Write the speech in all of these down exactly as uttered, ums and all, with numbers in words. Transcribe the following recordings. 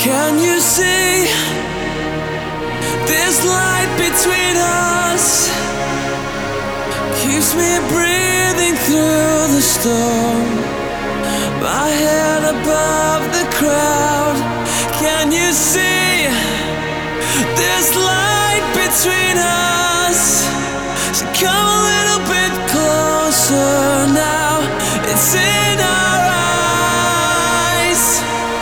Can you see this light between us? Keeps me breathing through the storm. My head above the crowd. Can you see this light between us? So come a little bit closer now. It's in our eyes.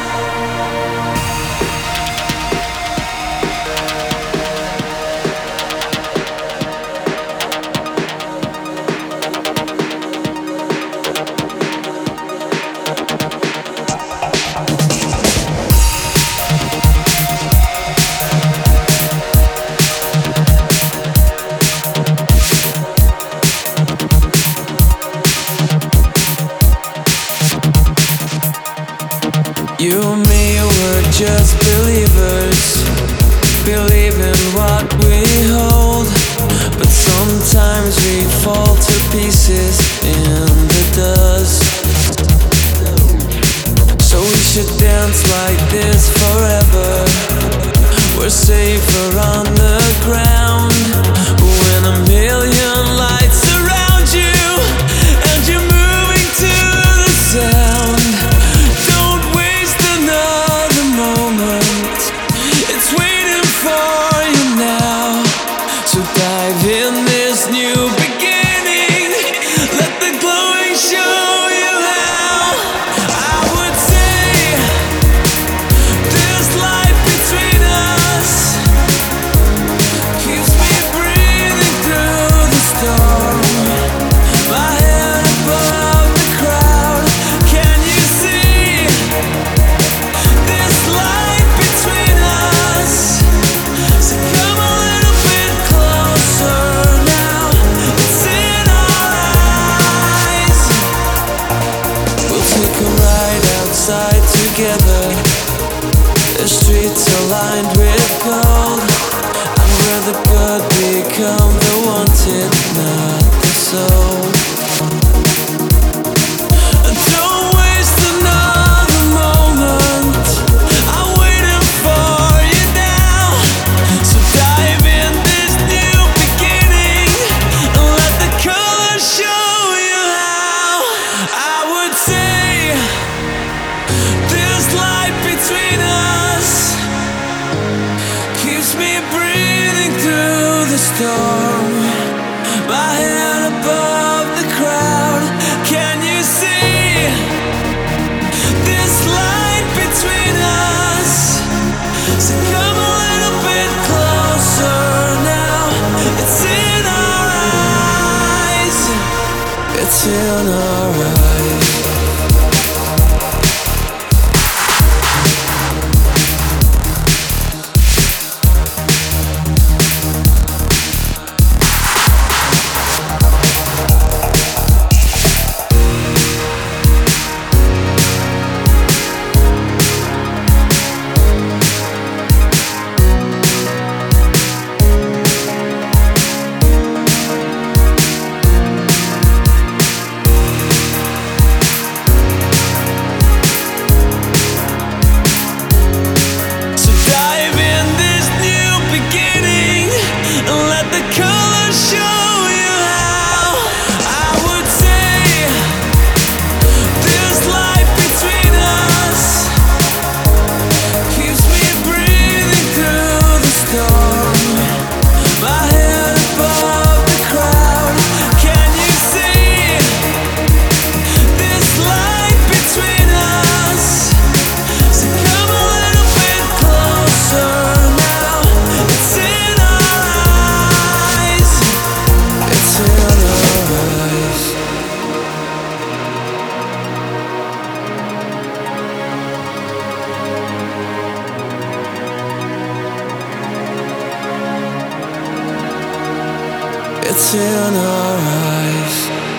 You and me were just believers, believe in what we hold. But sometimes we fall to pieces in the dust. So we should dance like this forever. We're safer on the ground. When a million lights surround you and you're moving to the sound. Dive in this new beginning. Let the glowing show you how. I would say this light between us keeps me breathing through the storm. My head above the crowd. Can you see this light between us? So come on. Outside together, the streets are lined with gold. And where the good become the wanted, not the soul. And don't waste another moment. I'm waiting for you now. So dive in this new beginning and let the color show you how. I would say this light between us keeps me breathing through the storm. My head above the crowd. Can you see this light between us? So come a little bit closer now. It's in our eyes. It's in our eyes. It's in our eyes.